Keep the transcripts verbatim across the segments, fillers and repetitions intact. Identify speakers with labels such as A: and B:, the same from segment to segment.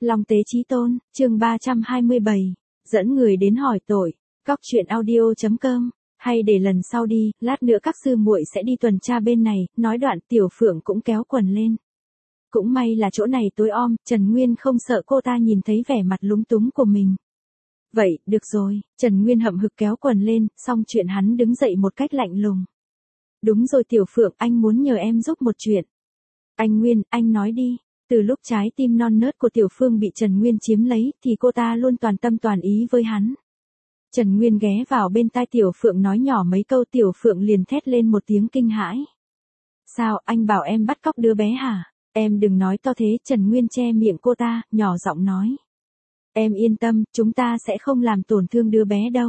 A: Long Tế Chí Tôn, chương ba trăm hai mươi bảy, dẫn người đến hỏi tội. Cóc truyện audio chấm com, hay để lần sau đi, lát nữa các sư muội sẽ đi tuần tra bên này, nói đoạn Tiểu Phượng cũng kéo quần lên. Cũng may là chỗ này tối om, Trần Nguyên không sợ cô ta nhìn thấy vẻ mặt lúng túng của mình. Vậy, được rồi, Trần Nguyên hậm hực kéo quần lên, xong chuyện hắn đứng dậy một cách lạnh lùng. Đúng rồi Tiểu Phượng, anh muốn nhờ em giúp một chuyện. Anh Nguyên, anh nói đi. Từ lúc trái tim non nớt của Tiểu Phương bị Trần Nguyên chiếm lấy, thì cô ta luôn toàn tâm toàn ý với hắn. Trần Nguyên ghé vào bên tai Tiểu Phượng nói nhỏ mấy câu, Tiểu Phượng liền thét lên một tiếng kinh hãi. Sao, anh bảo em bắt cóc đứa bé hả? Em đừng nói to thế, Trần Nguyên che miệng cô ta, nhỏ giọng nói. Em yên tâm, chúng ta sẽ không làm tổn thương đứa bé đâu.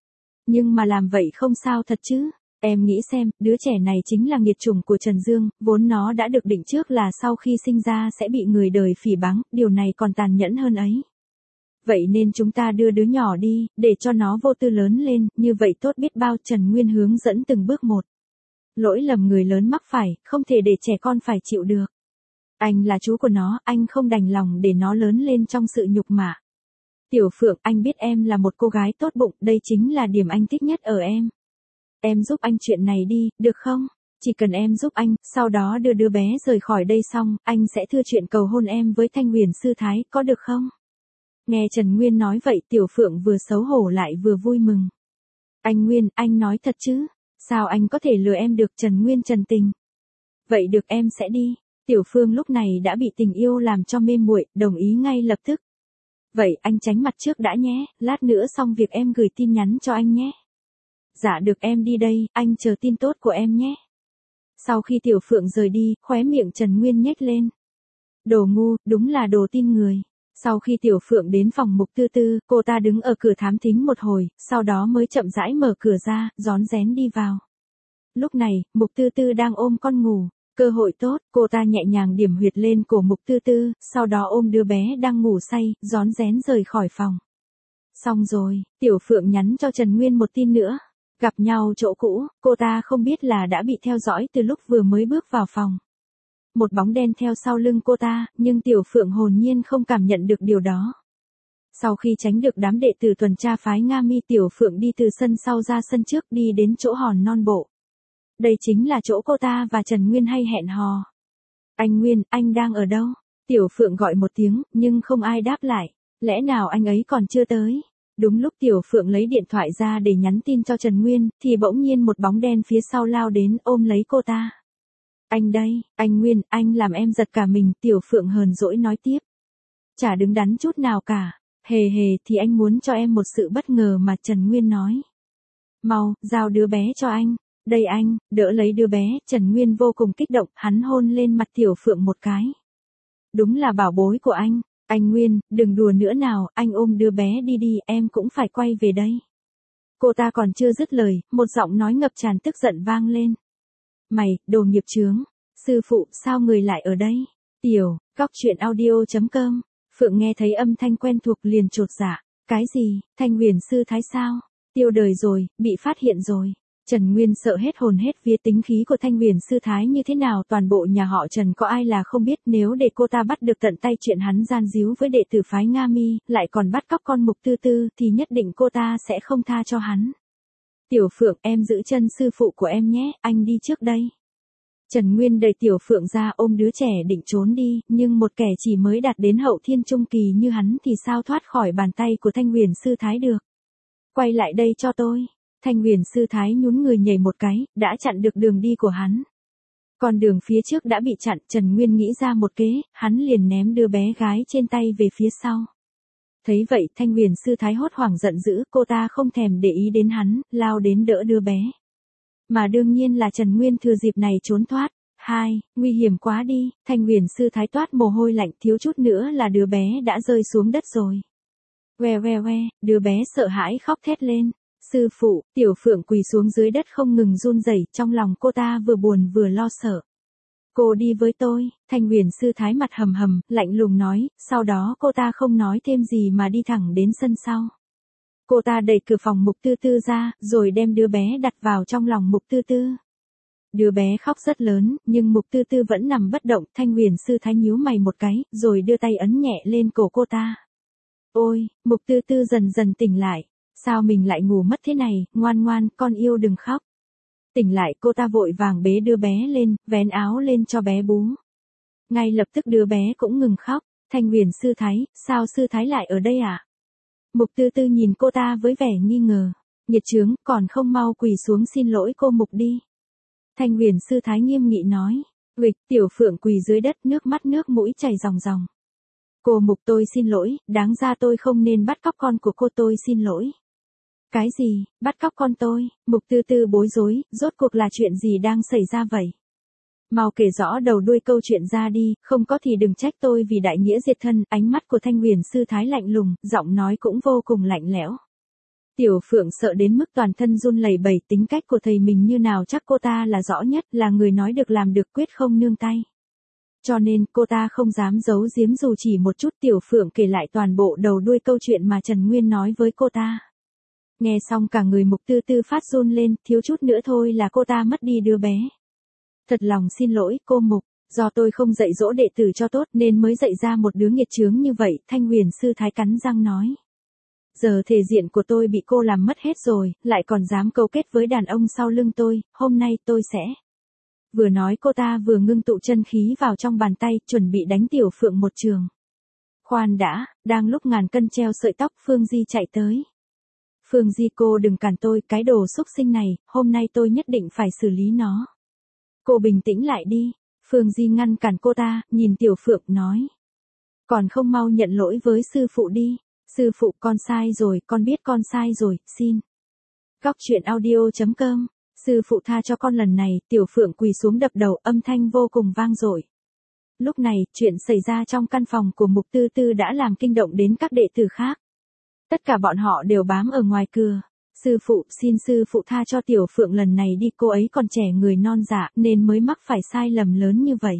A: Nhưng mà làm vậy không sao thật chứ. Em nghĩ xem, đứa trẻ này chính là nghiệt chủng của Trần Dương, vốn nó đã được định trước là sau khi sinh ra sẽ bị người đời phỉ báng, điều này còn tàn nhẫn hơn ấy. Vậy nên chúng ta đưa đứa nhỏ đi, để cho nó vô tư lớn lên, như vậy tốt biết bao. Trần Nguyên hướng dẫn từng bước một. Lỗi lầm người lớn mắc phải, không thể để trẻ con phải chịu được. Anh là chú của nó, anh không đành lòng để nó lớn lên trong sự nhục mạ. Tiểu Phượng, anh biết em là một cô gái tốt bụng, đây chính là điểm anh thích nhất ở em. Em giúp anh chuyện này đi, được không? Chỉ cần em giúp anh, sau đó đưa đứa bé rời khỏi đây xong, anh sẽ thưa chuyện cầu hôn em với Thanh Huyền sư thái, có được không? Nghe Trần Nguyên nói vậy, Tiểu Phượng vừa xấu hổ lại vừa vui mừng. Anh Nguyên, anh nói thật chứ? Sao anh có thể lừa em được? Trần Nguyên trần tình. Vậy được, em sẽ đi. Tiểu Phương lúc này đã bị tình yêu làm cho mê muội, đồng ý ngay lập tức. Vậy anh tránh mặt trước đã nhé, lát nữa xong việc em gửi tin nhắn cho anh nhé. Dạ được, em đi đây, anh chờ tin tốt của em nhé. Sau khi Tiểu Phượng rời đi, khóe miệng Trần Nguyên nhếch lên. Đồ ngu, đúng là đồ tin người. Sau khi Tiểu Phượng đến phòng Mục Tư Tư, cô ta đứng ở cửa thám thính một hồi, sau đó mới chậm rãi mở cửa ra, rón rén đi vào. Lúc này, Mục Tư Tư đang ôm con ngủ. Cơ hội tốt, cô ta nhẹ nhàng điểm huyệt lên cổ Mục Tư Tư, sau đó ôm đứa bé đang ngủ say, rón rén rời khỏi phòng. Xong rồi, Tiểu Phượng nhắn cho Trần Nguyên một tin nữa. Gặp nhau chỗ cũ, cô ta không biết là đã bị theo dõi từ lúc vừa mới bước vào phòng. Một bóng đen theo sau lưng cô ta, nhưng Tiểu Phượng hồn nhiên không cảm nhận được điều đó. Sau khi tránh được đám đệ tử tuần tra phái Nga Mi, Tiểu Phượng đi từ sân sau ra sân trước, đi đến chỗ hòn non bộ. Đây chính là chỗ cô ta và Trần Nguyên hay hẹn hò. Anh Nguyên, anh đang ở đâu? Tiểu Phượng gọi một tiếng, nhưng không ai đáp lại. Lẽ nào anh ấy còn chưa tới? Đúng lúc Tiểu Phượng lấy điện thoại ra để nhắn tin cho Trần Nguyên, thì bỗng nhiên một bóng đen phía sau lao đến ôm lấy cô ta. Anh đây, anh Nguyên, anh làm em giật cả mình. Tiểu Phượng hờn dỗi nói tiếp. Chả đứng đắn chút nào cả. Hề hề, thì anh muốn cho em một sự bất ngờ mà. Trần Nguyên nói. Mau, giao đứa bé cho anh. Đây anh, đỡ lấy đứa bé. Trần Nguyên vô cùng kích động, hắn hôn lên mặt Tiểu Phượng một cái. Đúng là bảo bối của anh. Anh Nguyên, đừng đùa nữa nào, anh ôm đứa bé đi đi, em cũng phải quay về đây. Cô ta còn chưa dứt lời, một giọng nói ngập tràn tức giận vang lên. Mày, đồ nghiệp chướng. Sư phụ, sao người lại ở đây? Tiểu, cóc truyện audio chấm com. Phượng nghe thấy âm thanh quen thuộc liền chột dạ. Cái gì, Thanh Huyền sư thái sao? Tiêu đời rồi, bị phát hiện rồi. Trần Nguyên sợ hết hồn hết vía, tính khí của Thanh Huyền sư thái như thế nào toàn bộ nhà họ Trần có ai là không biết, nếu để cô ta bắt được tận tay chuyện hắn gian díu với đệ tử phái Nga Mi, lại còn bắt cóc con Mục Tư Tư, thì nhất định cô ta sẽ không tha cho hắn. Tiểu Phượng, em giữ chân sư phụ của em nhé, anh đi trước đây. Trần Nguyên đẩy Tiểu Phượng ra, ôm đứa trẻ định trốn đi, nhưng một kẻ chỉ mới đạt đến hậu thiên trung kỳ như hắn thì sao thoát khỏi bàn tay của Thanh Huyền sư thái được. Quay lại đây cho tôi. Thanh Huyền sư thái nhún người nhảy một cái, đã chặn được đường đi của hắn. Con đường phía trước đã bị chặn, Trần Nguyên nghĩ ra một kế, hắn liền ném đứa bé gái trên tay về phía sau. Thấy vậy, Thanh Huyền sư thái hốt hoảng giận dữ, cô ta không thèm để ý đến hắn, lao đến đỡ đứa bé. Mà đương nhiên là Trần Nguyên thừa dịp này trốn thoát. Hai, nguy hiểm quá đi, Thanh Huyền sư thái toát mồ hôi lạnh, thiếu chút nữa là đứa bé đã rơi xuống đất rồi. Que que que, đứa bé sợ hãi khóc thét lên. Sư phụ, Tiểu Phượng quỳ xuống dưới đất không ngừng run rẩy, trong lòng cô ta vừa buồn vừa lo sợ. Cô đi với tôi, Thanh Huyền sư thái mặt hầm hầm, lạnh lùng nói, sau đó cô ta không nói thêm gì mà đi thẳng đến sân sau. Cô ta đẩy cửa phòng Mục Tư Tư ra, rồi đem đứa bé đặt vào trong lòng Mục Tư Tư. Đứa bé khóc rất lớn, nhưng Mục Tư Tư vẫn nằm bất động, Thanh Huyền sư thái nhíu mày một cái, rồi đưa tay ấn nhẹ lên cổ cô ta. Ôi, Mục Tư Tư dần dần tỉnh lại. Sao mình lại ngủ mất thế này, ngoan ngoan, con yêu đừng khóc. Tỉnh lại cô ta vội vàng bế đứa bé lên, vén áo lên cho bé bú. Ngay lập tức đứa bé cũng ngừng khóc. Thanh Huyền sư thái, sao sư thái lại ở đây ạ? À? Mục Tư Tư nhìn cô ta với vẻ nghi ngờ. Nhiệt chướng, còn không mau quỳ xuống xin lỗi cô Mục đi. Thanh Huyền sư thái nghiêm nghị nói. Uịch, Tiểu Phượng quỳ dưới đất, nước mắt nước mũi chảy ròng ròng. Cô Mục, tôi xin lỗi, đáng ra tôi không nên bắt cóc con của cô, tôi xin lỗi. Cái gì, bắt cóc con tôi? Mục Tư Tư bối rối, rốt cuộc là chuyện gì đang xảy ra vậy? Mau kể rõ đầu đuôi câu chuyện ra đi, không có thì đừng trách tôi vì đại nghĩa diệt thân. Ánh mắt của Thanh Huyền sư thái lạnh lùng, giọng nói cũng vô cùng lạnh lẽo. Tiểu Phượng sợ đến mức toàn thân run lẩy bẩy, tính cách của thầy mình như nào chắc cô ta là rõ nhất, là người nói được làm được, quyết không nương tay. Cho nên cô ta không dám giấu giếm dù chỉ một chút. Tiểu Phượng kể lại toàn bộ đầu đuôi câu chuyện mà Trần Nguyên nói với cô ta. Nghe xong cả người Mục Tư Tư phát run lên, thiếu chút nữa thôi là cô ta mất đi đứa bé. Thật lòng xin lỗi, cô Mục, do tôi không dạy dỗ đệ tử cho tốt nên mới dạy ra một đứa nghiệt chướng như vậy, Thanh Huyền sư thái cắn răng nói. Giờ thể diện của tôi bị cô làm mất hết rồi, lại còn dám câu kết với đàn ông sau lưng tôi, hôm nay tôi sẽ... Vừa nói cô ta vừa ngưng tụ chân khí vào trong bàn tay, chuẩn bị đánh Tiểu Phượng một trường. Khoan đã, đang lúc ngàn cân treo sợi tóc, Phương Di chạy tới. Phương Di, cô đừng cản tôi, cái đồ xúc sinh này, hôm nay tôi nhất định phải xử lý nó. Cô bình tĩnh lại đi. Phương Di ngăn cản cô ta, nhìn Tiểu Phượng nói. Còn không mau nhận lỗi với sư phụ đi. Sư phụ, con sai rồi, con biết con sai rồi, xin. Góc truyện audio chấm com. Sư phụ tha cho con lần này. Tiểu Phượng quỳ xuống đập đầu, âm thanh vô cùng vang dội. Lúc này, chuyện xảy ra trong căn phòng của Mục Tư Tư đã làm kinh động đến các đệ tử khác. Tất cả bọn họ đều bám ở ngoài cửa. Sư phụ, xin sư phụ tha cho Tiểu Phượng lần này đi, cô ấy còn trẻ người non dạ nên mới mắc phải sai lầm lớn như vậy.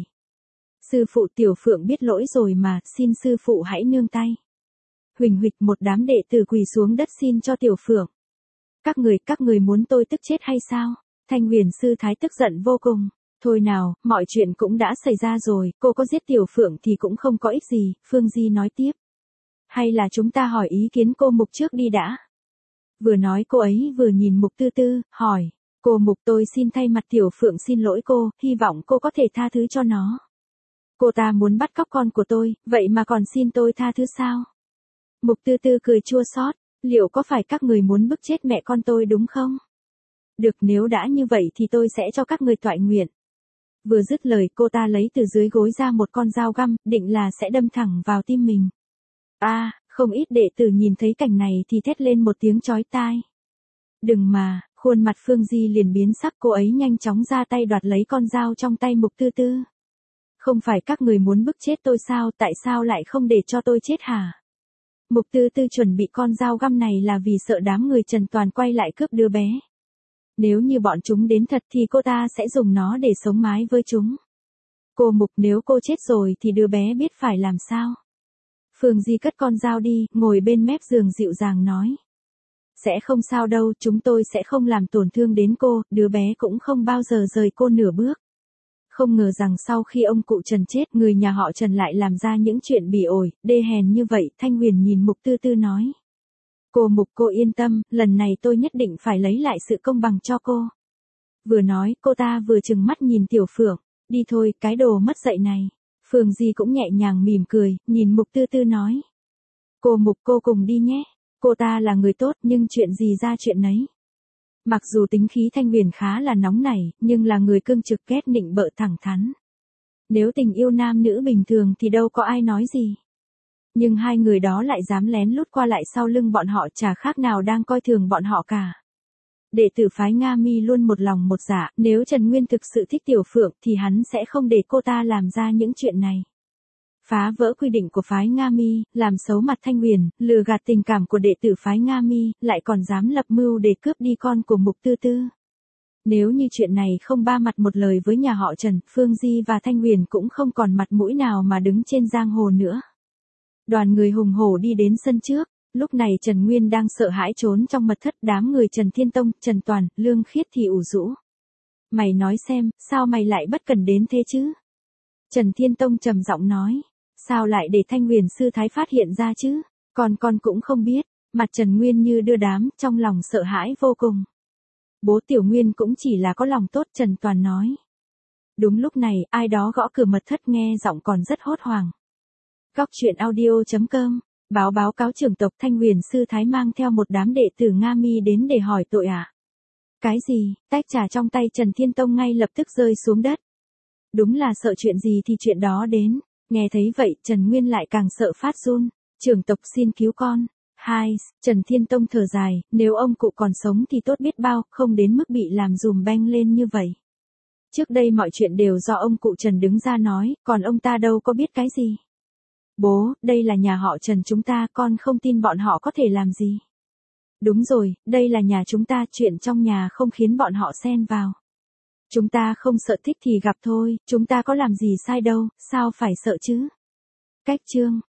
A: Sư phụ, Tiểu Phượng biết lỗi rồi mà, xin sư phụ hãy nương tay. Huỳnh huỵch, một đám đệ tử quỳ xuống đất xin cho Tiểu Phượng. Các người, các người muốn tôi tức chết hay sao? Thanh Huyền sư thái tức giận vô cùng. Thôi nào, mọi chuyện cũng đã xảy ra rồi, cô có giết Tiểu Phượng thì cũng không có ích gì, Phương Di nói tiếp. Hay là chúng ta hỏi ý kiến cô Mục trước đi đã. Vừa nói cô ấy vừa nhìn Mục Tư Tư, hỏi. Cô Mục, tôi xin thay mặt Tiểu Phượng xin lỗi cô, hy vọng cô có thể tha thứ cho nó. Cô ta muốn bắt cóc con của tôi, vậy mà còn xin tôi tha thứ sao? Mục Tư Tư cười chua xót. Liệu có phải các người muốn bức chết mẹ con tôi đúng không? Được, nếu đã như vậy thì tôi sẽ cho các người toại nguyện. Vừa dứt lời cô ta lấy từ dưới gối ra một con dao găm, định là sẽ đâm thẳng vào tim mình. A, à, không ít đệ tử nhìn thấy cảnh này thì thét lên một tiếng chói tai. Đừng mà, khuôn mặt Phương Di liền biến sắc, cô ấy nhanh chóng ra tay đoạt lấy con dao trong tay Mục Tư Tư. Không phải các người muốn bức chết tôi sao, tại sao lại không để cho tôi chết hả? Mục Tư Tư chuẩn bị con dao găm này là vì sợ đám người Trần Toàn quay lại cướp đứa bé. Nếu như bọn chúng đến thật thì cô ta sẽ dùng nó để sống mái với chúng. Cô Mục, nếu cô chết rồi thì đứa bé biết phải làm sao? Phương Di cất con dao đi, ngồi bên mép giường dịu dàng nói. Sẽ không sao đâu, chúng tôi sẽ không làm tổn thương đến cô, đứa bé cũng không bao giờ rời cô nửa bước. Không ngờ rằng sau khi ông cụ Trần chết, người nhà họ Trần lại làm ra những chuyện bỉ ổi, đê hèn như vậy. Thanh Huyền nhìn Mục Tư Tư nói. Cô Mục, cô yên tâm, lần này tôi nhất định phải lấy lại sự công bằng cho cô. Vừa nói, cô ta vừa trừng mắt nhìn Tiểu Phượng. Đi thôi, cái đồ mất dạy này. Phương Di cũng nhẹ nhàng mỉm cười, nhìn Mục Tư Tư nói. Cô Mục, cô cùng đi nhé. Cô ta là người tốt nhưng chuyện gì ra chuyện nấy. Mặc dù tính khí Thanh Huyền khá là nóng nảy, nhưng là người cương trực, ghét nịnh bợ, thẳng thắn. Nếu tình yêu nam nữ bình thường thì đâu có ai nói gì. Nhưng hai người đó lại dám lén lút qua lại sau lưng bọn họ, chả khác nào đang coi thường bọn họ cả. Đệ tử phái Nga Mi luôn một lòng một dạ, nếu Trần Nguyên thực sự thích Tiểu Phượng thì hắn sẽ không để cô ta làm ra những chuyện này. Phá vỡ quy định của phái Nga Mi, làm xấu mặt Thanh Huyền, lừa gạt tình cảm của đệ tử phái Nga Mi, lại còn dám lập mưu để cướp đi con của Mục Tư Tư. Nếu như chuyện này không ba mặt một lời với nhà họ Trần, Phương Di và Thanh Huyền cũng không còn mặt mũi nào mà đứng trên giang hồ nữa. Đoàn người hùng hổ đi đến sân trước, lúc này Trần Nguyên đang sợ hãi trốn trong mật thất, đám người Trần Thiên Tông, Trần Toàn, Lương Khiết thì ủ rũ. Mày nói xem, sao mày lại bất cần đến thế chứ? Trần Thiên Tông trầm giọng nói. Sao lại để Thanh Huyền sư thái phát hiện ra chứ? Con con cũng không biết. Mặt Trần Nguyên như đưa đám, trong lòng sợ hãi vô cùng. Bố Tiểu Nguyên cũng chỉ là có lòng tốt, Trần Toàn nói. Đúng lúc này, ai đó gõ cửa mật thất, nghe giọng còn rất hốt hoảng. Góc truyện audio chấm com, báo báo cáo trưởng tộc Thanh Huyền sư thái mang theo một đám đệ tử Nga Mi đến để hỏi tội ạ. À? Cái gì? Tách trà trong tay Trần Thiên Tông ngay lập tức rơi xuống đất. Đúng là sợ chuyện gì thì chuyện đó đến. Nghe thấy vậy, Trần Nguyên lại càng sợ phát run. Trưởng tộc xin cứu con. Hai, Trần Thiên Tông thở dài, nếu ông cụ còn sống thì tốt biết bao, không đến mức bị làm dùm beng lên như vậy. Trước đây mọi chuyện đều do ông cụ Trần đứng ra nói, còn ông ta đâu có biết cái gì. Bố, đây là nhà họ Trần chúng ta, con không tin bọn họ có thể làm gì. Đúng rồi, đây là nhà chúng ta, chuyện trong nhà không khiến bọn họ xen vào. Chúng ta không sợ, thích thì gặp thôi, chúng ta có làm gì sai đâu, sao phải sợ chứ? Cách chương